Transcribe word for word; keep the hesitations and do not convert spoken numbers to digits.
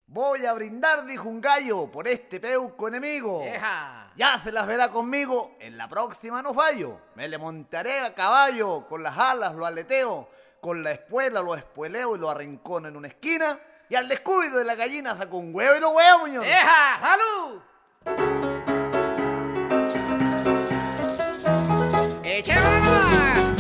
Voy a brindar, dijo un gallo, por este peuco enemigo. ¡Eja! Ya se las verá conmigo, en la próxima no fallo. Me le montaré a caballo, con las alas lo aleteo, con la espuela lo espueleo y lo arrincono en una esquina, y al descuido de la gallina saco un huevo y lo huevo, muñoz. ¡Eja! ¡Salud! ¡Echémosla nomás!